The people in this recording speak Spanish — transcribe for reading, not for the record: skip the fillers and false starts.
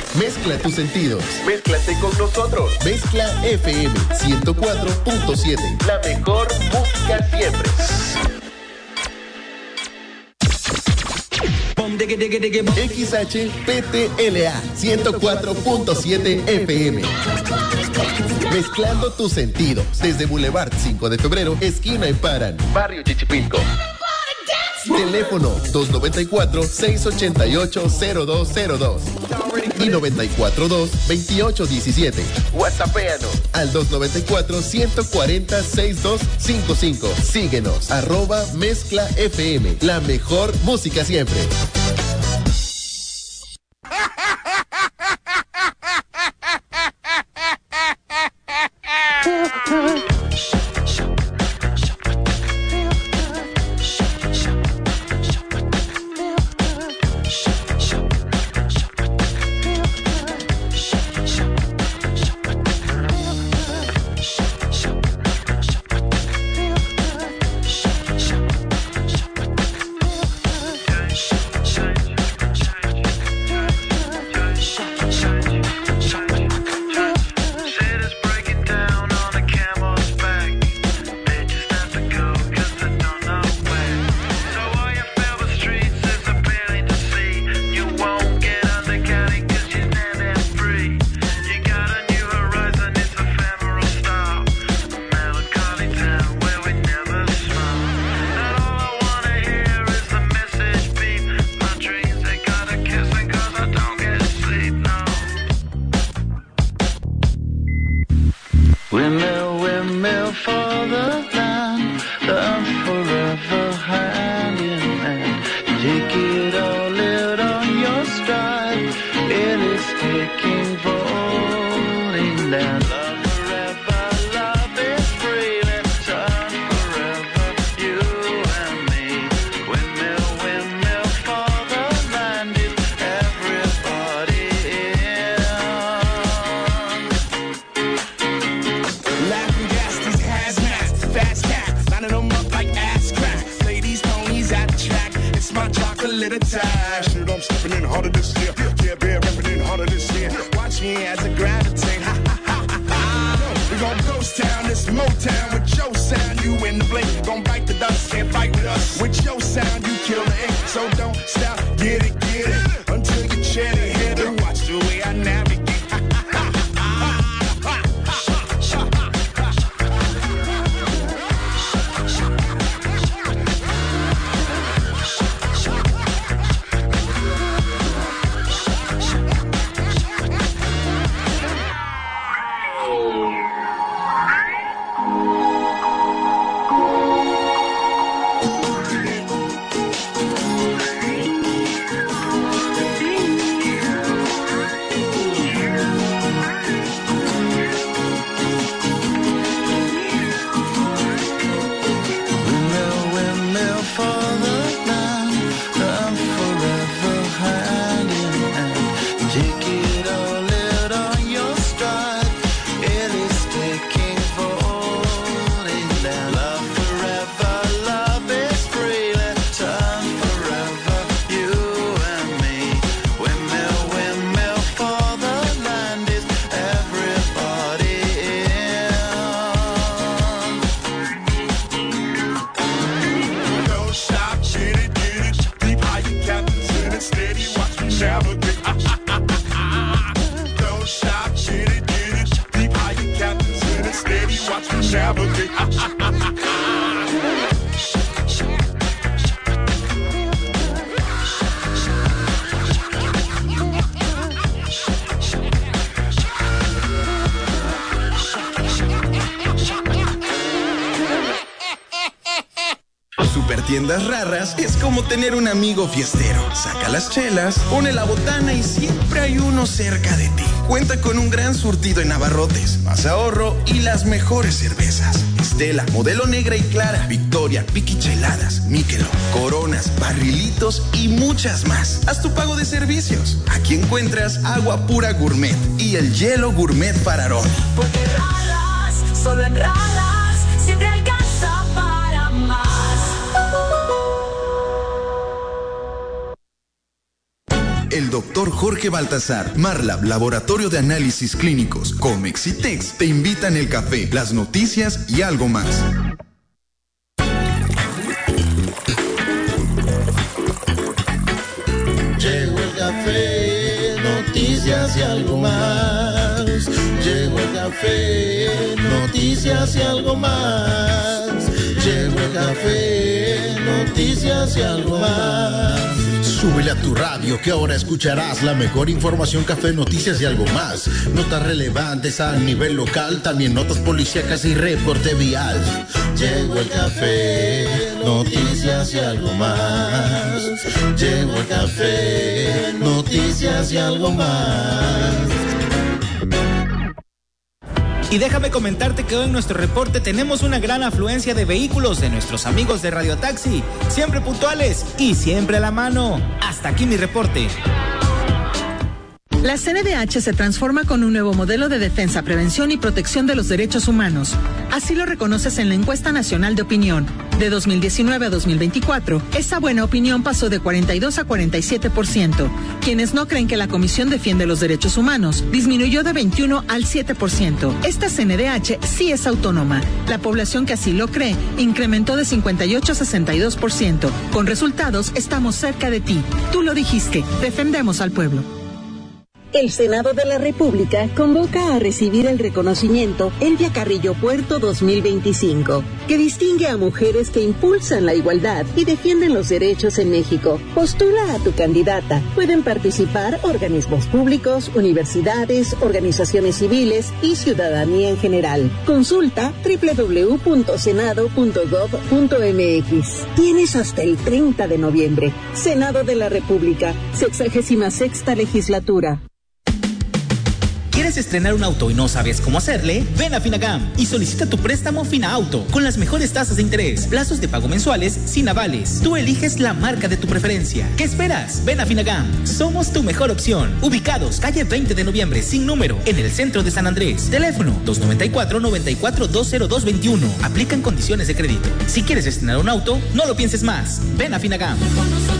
Mezcla tus sentidos. Mézclate con nosotros. Mezcla FM 104.7. La mejor música siempre. XHPTLA 104.7 FM. Mezclando tus sentidos. Desde Boulevard 5 de Febrero, esquina en Paran. Barrio Chichipilco. Teléfono 294-688-0202 y 942-2817. WhatsAppéanos al 294-140-6255. Síguenos, @Mezcla FM. La mejor música siempre. Tiendas Raras es como tener un amigo fiestero. Saca las chelas, pone la botana y siempre hay uno cerca de ti. Cuenta con un gran surtido en abarrotes, más ahorro y las mejores cervezas. Estela, Modelo Negra y Clara, Victoria, Piquicheladas, Michelob, Coronas, Barrilitos y muchas más. Haz tu pago de servicios. Aquí encuentras agua pura gourmet y el hielo gourmet Fararón. Porque Raras, solo en Raras, siempre alcanza para más. el doctor Jorge Baltasar, Marlab, Laboratorio de Análisis Clínicos, Comex y Tex te invitan el café, las noticias y algo más. Llegó el café, noticias y algo más. Llegó el café, noticias y algo más. Llegó el café, noticias y algo más. Súbele a tu radio que ahora escucharás la mejor información, café, noticias y algo más. Notas relevantes a nivel local, también notas policíacas y reporte vial. Llegó el café, noticias y algo más. Llegó el café, noticias y algo más. Y déjame comentarte que hoy en nuestro reporte tenemos una gran afluencia de vehículos de nuestros amigos de Radio Taxi, siempre puntuales y siempre a la mano. Hasta aquí mi reporte. La CNDH se transforma con un nuevo modelo de defensa, prevención y protección de los derechos humanos. Así lo reconoces en la encuesta nacional de opinión. De 2019 a 2024, esa buena opinión pasó de 42 a 47%. Quienes no creen que la Comisión defiende los derechos humanos disminuyó de 21 al 7%. Esta CNDH sí es autónoma. La población que así lo cree incrementó de 58 a 62%. Con resultados, estamos cerca de ti. Tú lo dijiste, defendemos al pueblo. El Senado de la República convoca a recibir el reconocimiento Elvia Carrillo Puerto 2025, que distingue a mujeres que impulsan la igualdad y defienden los derechos en México. Postula a tu candidata. Pueden participar organismos públicos, universidades, organizaciones civiles y ciudadanía en general. Consulta www.senado.gov.mx. Tienes hasta el 30 de noviembre. Senado de la República, 66ª legislatura. ¿Quieres estrenar un auto y no sabes cómo hacerle? Ven a Finagam y solicita tu préstamo FinaAuto con las mejores tasas de interés, plazos de pago mensuales sin avales. Tú eliges la marca de tu preferencia. ¿Qué esperas? Ven a Finagam. Somos tu mejor opción. Ubicados calle 20 de noviembre sin número en el centro de San Andrés. Teléfono 294-94-20221. Aplican condiciones de crédito. Si quieres estrenar un auto, no lo pienses más. Ven a Finagam.